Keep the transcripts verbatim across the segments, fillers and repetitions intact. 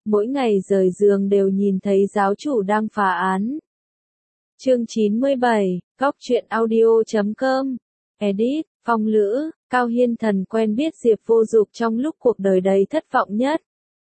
mỗi ngày rời giường đều nhìn thấy giáo chủ đang phá án. Chương chín mươi bảy, Góc truyện audio chấm com. Edit, Phong Lữ, Cao Hiên Thần quen biết Diệp Vô Dục trong lúc cuộc đời đầy thất vọng nhất.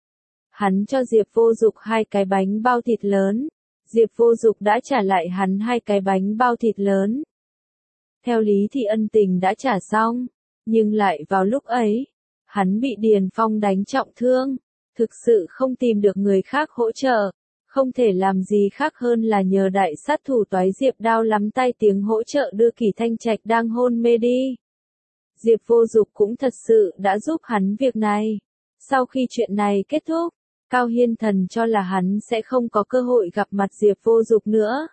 Hắn cho Diệp Vô Dục hai cái bánh bao thịt lớn. Diệp Vô Dục đã trả lại hắn hai cái bánh bao thịt lớn. Theo lý thì ân tình đã trả xong, nhưng lại vào lúc ấy, hắn bị Điền Phong đánh trọng thương, thực sự không tìm được người khác hỗ trợ, không thể làm gì khác hơn là nhờ đại sát thủ Toái Diệp Đao lắm tay tiếng hỗ trợ đưa Kỷ Thanh Trạch đang hôn mê đi. Diệp Vô Dục cũng thật sự đã giúp hắn việc này. Sau khi chuyện này kết thúc, Cao Hiên Thần cho là hắn sẽ không có cơ hội gặp mặt Diệp Vô Dục nữa.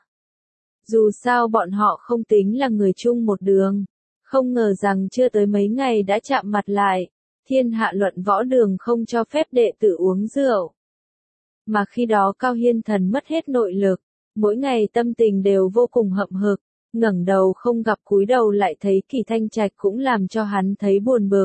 Dù sao bọn họ không tính là người chung một đường, không ngờ rằng chưa tới mấy ngày đã chạm mặt lại. Thiên hạ luận võ đường không cho phép đệ tử uống rượu. Mà khi đó Cao Hiên Thần mất hết nội lực, mỗi ngày tâm tình đều vô cùng hậm hực, ngẩng đầu không gặp cúi đầu lại thấy Kỷ Thanh Trạch cũng làm cho hắn thấy buồn bực.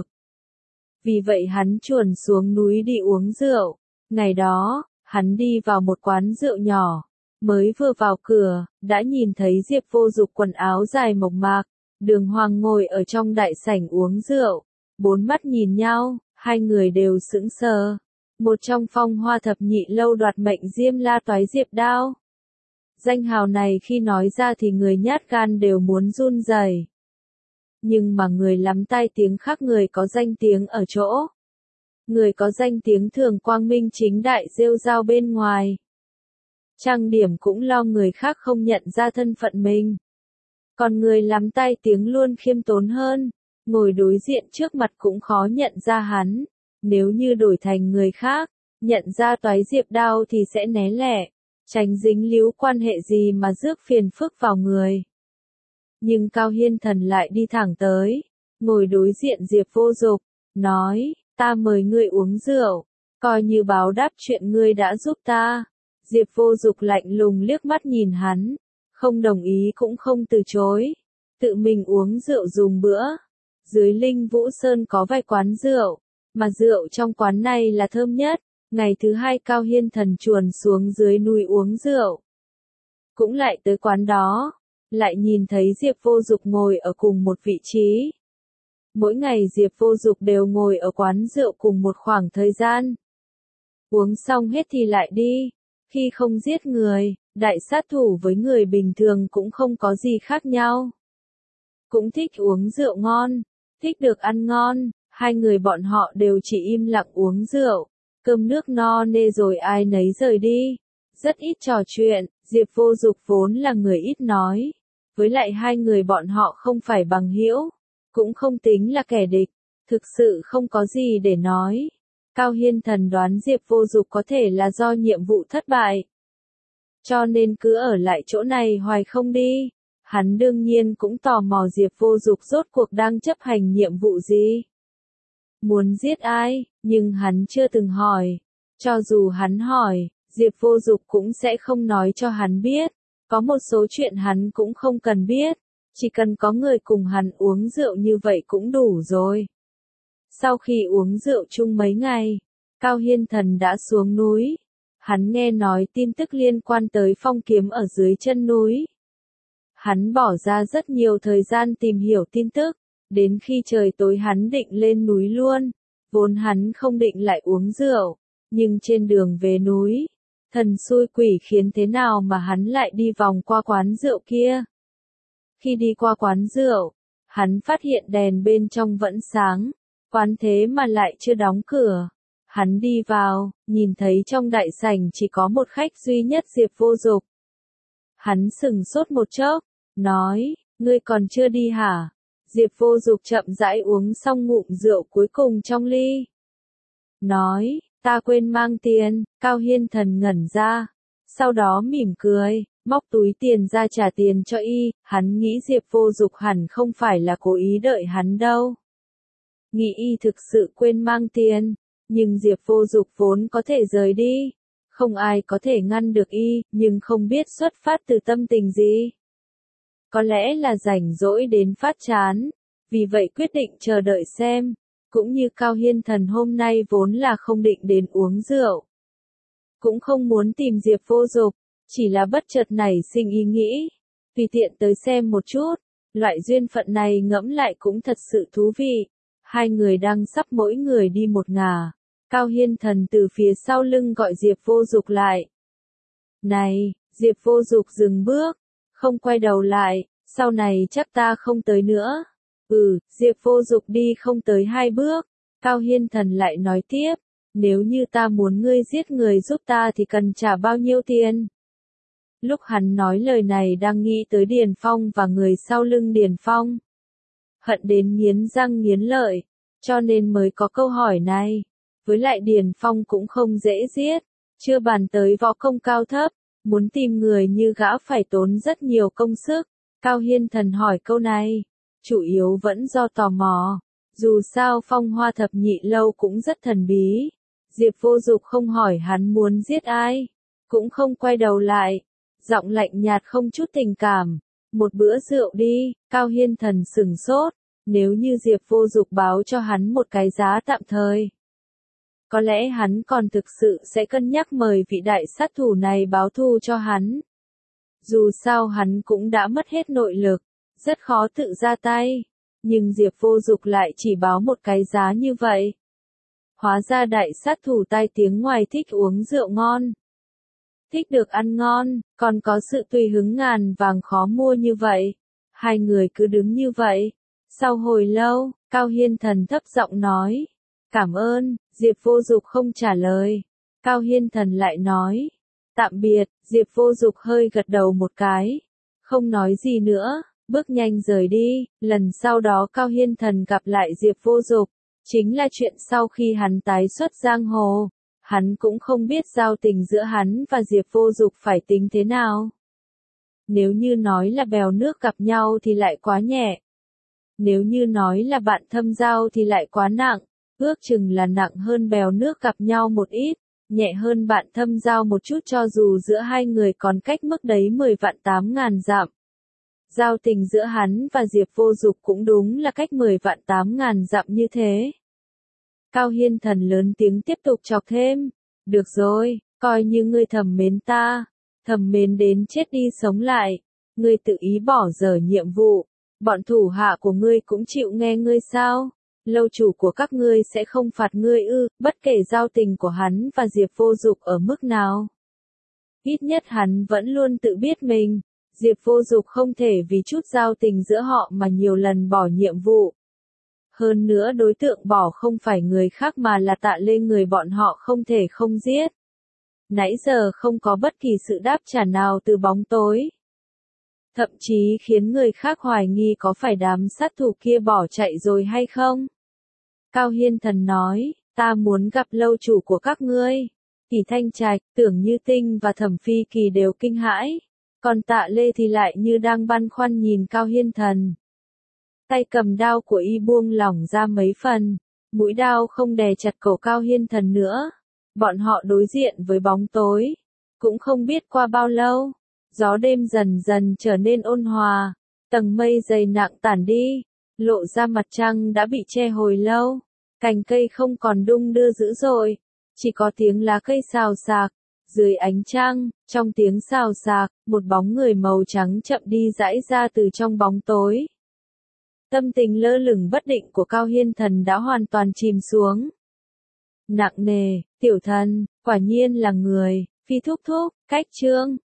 Vì vậy hắn chuồn xuống núi đi uống rượu. Ngày đó, hắn đi vào một quán rượu nhỏ, mới vừa vào cửa, đã nhìn thấy Diệp Vô Dục quần áo dài mộc mạc, đường hoàng ngồi ở trong đại sảnh uống rượu. Bốn mắt nhìn nhau, hai người đều sững sờ. Một trong phong hoa thập nhị lâu đoạt mệnh Diêm La Toái Diệp Đao. Danh hào này khi nói ra thì người nhát gan đều muốn run rẩy. Nhưng mà người lắm tai tiếng khác người có danh tiếng ở chỗ. Người có danh tiếng thường quang minh chính đại rêu rao bên ngoài. Trang điểm cũng lo người khác không nhận ra thân phận mình. Còn người lắm tai tiếng luôn khiêm tốn hơn. Ngồi đối diện trước mặt cũng khó nhận ra hắn. Nếu như đổi thành người khác, nhận ra Toái Diệp Đao thì sẽ né lẻ, tránh dính líu quan hệ gì mà rước phiền phức vào người. Nhưng Cao Hiên Thần lại đi thẳng tới, ngồi đối diện Diệp Vô Dục, nói, ta mời ngươi uống rượu, coi như báo đáp chuyện ngươi đã giúp ta. Diệp Vô Dục lạnh lùng liếc mắt nhìn hắn, không đồng ý cũng không từ chối, tự mình uống rượu dùng bữa. Dưới Linh Vũ Sơn có vài quán rượu, mà rượu trong quán này là thơm nhất. Ngày thứ hai Cao Hiên Thần chuồn xuống dưới núi uống rượu. Cũng lại tới quán đó, lại nhìn thấy Diệp Vô Dục ngồi ở cùng một vị trí. Mỗi ngày Diệp Vô Dục đều ngồi ở quán rượu cùng một khoảng thời gian. Uống xong hết thì lại đi. Khi không giết người, đại sát thủ với người bình thường cũng không có gì khác nhau. Cũng thích uống rượu ngon, thích được ăn ngon, hai người bọn họ đều chỉ im lặng uống rượu, cơm nước no nê rồi ai nấy rời đi. Rất ít trò chuyện, Diệp Vô Dục vốn là người ít nói. Với lại hai người bọn họ không phải bằng hữu, cũng không tính là kẻ địch, thực sự không có gì để nói. Cao Hiên Thần đoán Diệp Vô Dục có thể là do nhiệm vụ thất bại, cho nên cứ ở lại chỗ này hoài không đi. Hắn đương nhiên cũng tò mò Diệp Vô Dục rốt cuộc đang chấp hành nhiệm vụ gì. Muốn giết ai, nhưng hắn chưa từng hỏi. Cho dù hắn hỏi, Diệp Vô Dục cũng sẽ không nói cho hắn biết. Có một số chuyện hắn cũng không cần biết. Chỉ cần có người cùng hắn uống rượu như vậy cũng đủ rồi. Sau khi uống rượu chung mấy ngày, Cao Hiên Thần đã xuống núi. Hắn nghe nói tin tức liên quan tới phong kiếm ở dưới chân núi. Hắn bỏ ra rất nhiều thời gian tìm hiểu tin tức. Đến khi trời tối hắn định lên núi luôn. Vốn hắn không định lại uống rượu. Nhưng trên đường về núi, thần xui quỷ khiến thế nào mà hắn lại đi vòng qua quán rượu kia. Khi đi qua quán rượu, hắn phát hiện đèn bên trong vẫn sáng. Quán thế mà lại chưa đóng cửa. Hắn đi vào, nhìn thấy trong đại sảnh chỉ có một khách duy nhất Diệp Vô Dục. Hắn sững sốt một chốc, nói, ngươi còn chưa đi hả? Diệp Vô Dục chậm rãi uống xong ngụm rượu cuối cùng trong ly. Nói, ta quên mang tiền. Cao Hiên Thần ngẩn ra. Sau đó mỉm cười, móc túi tiền ra trả tiền cho y. Hắn nghĩ Diệp Vô Dục hẳn không phải là cố ý đợi hắn đâu. Nghĩ y thực sự quên mang tiền. Nhưng Diệp Vô Dục vốn có thể rời đi. Không ai có thể ngăn được y, nhưng không biết xuất phát từ tâm tình gì. Có lẽ là rảnh rỗi đến phát chán, vì vậy quyết định chờ đợi xem. Cũng như Cao Hiên Thần hôm nay vốn là không định đến uống rượu. cũng không muốn tìm Diệp Vô Dục, chỉ là bất chợt nảy sinh ý nghĩ, tùy tiện tới xem một chút, loại duyên phận này ngẫm lại cũng thật sự thú vị. Hai người đang sắp mỗi người đi một ngả, Cao Hiên Thần từ phía sau lưng gọi Diệp Vô Dục lại. Này, Diệp Vô Dục dừng bước, không quay đầu lại, sau này chắc ta không tới nữa. Ừ, Diệp Vô Dục đi không tới hai bước, Cao Hiên Thần lại nói tiếp, nếu như ta muốn ngươi giết người giúp ta thì cần trả bao nhiêu tiền? Lúc hắn nói lời này đang nghĩ tới Điền Phong và người sau lưng Điền Phong. Hận đến nghiến răng nghiến lợi, cho nên mới có câu hỏi này. Với lại Điền Phong cũng không dễ giết, chưa bàn tới võ công cao thấp, muốn tìm người như gã phải tốn rất nhiều công sức. Cao Hiên Thần hỏi câu này, chủ yếu vẫn do tò mò, dù sao Phong Hoa Thập Nhị Lâu cũng rất thần bí. Diệp Vô Dục không hỏi hắn muốn giết ai, cũng không quay đầu lại, giọng lạnh nhạt không chút tình cảm. Một bữa rượu đi, Cao Hiên Thần sửng sốt, nếu như Diệp Vô Dục báo cho hắn một cái giá tạm thời, có lẽ hắn còn thực sự sẽ cân nhắc mời vị đại sát thủ này báo thù cho hắn. Dù sao hắn cũng đã mất hết nội lực, rất khó tự ra tay, nhưng Diệp Vô Dục lại chỉ báo một cái giá như vậy. Hóa ra đại sát thủ tai tiếng ngoài thích uống rượu ngon, thích được ăn ngon, còn có sự tùy hứng ngàn vàng khó mua như vậy. Hai người cứ đứng như vậy. Sau hồi lâu, Cao Hiên Thần thấp giọng nói, cảm ơn. Diệp Vô Dục không trả lời. Cao Hiên Thần lại nói, tạm biệt. Diệp Vô Dục hơi gật đầu một cái, không nói gì nữa, bước nhanh rời đi. Lần sau đó Cao Hiên Thần gặp lại Diệp Vô Dục, chính là chuyện sau khi hắn tái xuất giang hồ. Hắn cũng không biết giao tình giữa hắn và Diệp Vô Dục phải tính thế nào. Nếu như nói là bèo nước gặp nhau thì lại quá nhẹ. Nếu như nói là bạn thâm giao thì lại quá nặng. Ước chừng là nặng hơn bèo nước gặp nhau một ít, nhẹ hơn bạn thâm giao một chút, cho dù giữa hai người còn cách mức đấy mười vạn tám ngàn dặm. Giao tình giữa hắn và Diệp Vô Dục cũng đúng là cách mười vạn tám ngàn dặm như thế. Cao Hiên Thần lớn tiếng tiếp tục chọc thêm, được rồi, coi như ngươi thầm mến ta, thầm mến đến chết đi sống lại, ngươi tự ý bỏ dở nhiệm vụ, bọn thủ hạ của ngươi cũng chịu nghe ngươi sao? Lâu chủ của các ngươi sẽ không phạt ngươi ư? Bất kể giao tình của hắn và Diệp Vô Dục ở mức nào, ít nhất hắn vẫn luôn tự biết mình. Diệp Vô Dục không thể vì chút giao tình giữa họ mà nhiều lần bỏ nhiệm vụ. Hơn nữa đối tượng bỏ không phải người khác mà là Tạ Lê, người bọn họ không thể không giết. Nãy giờ không có bất kỳ sự đáp trả nào từ bóng tối. Thậm chí khiến người khác hoài nghi có phải đám sát thủ kia bỏ chạy rồi hay không. Cao Hiên Thần nói, ta muốn gặp lâu chủ của các ngươi. Kỳ Thanh Trạch, Tưởng Như Tinh và Thẩm Phi Kỳ đều kinh hãi. Còn Tạ Lê thì lại như đang băn khoăn nhìn Cao Hiên Thần. Tay cầm đao của y buông lỏng ra mấy phần, mũi đao không đè chặt cổ Cao Hiên Thần nữa. Bọn họ đối diện với bóng tối. Cũng không biết qua bao lâu, gió đêm dần dần trở nên ôn hòa, tầng mây dày nặng tản đi, lộ ra mặt trăng đã bị che hồi lâu, cành cây không còn đung đưa dữ dội, chỉ có tiếng lá cây xào xạc. Dưới ánh trăng, trong tiếng xào xạc, một bóng người màu trắng chậm đi rãi ra từ trong bóng tối. Tâm tình lơ lửng bất định của Cao Hiên Thần đã hoàn toàn chìm xuống. Nặng nề, tiểu thần, quả nhiên là người. Phi thúc thúc, cách chương.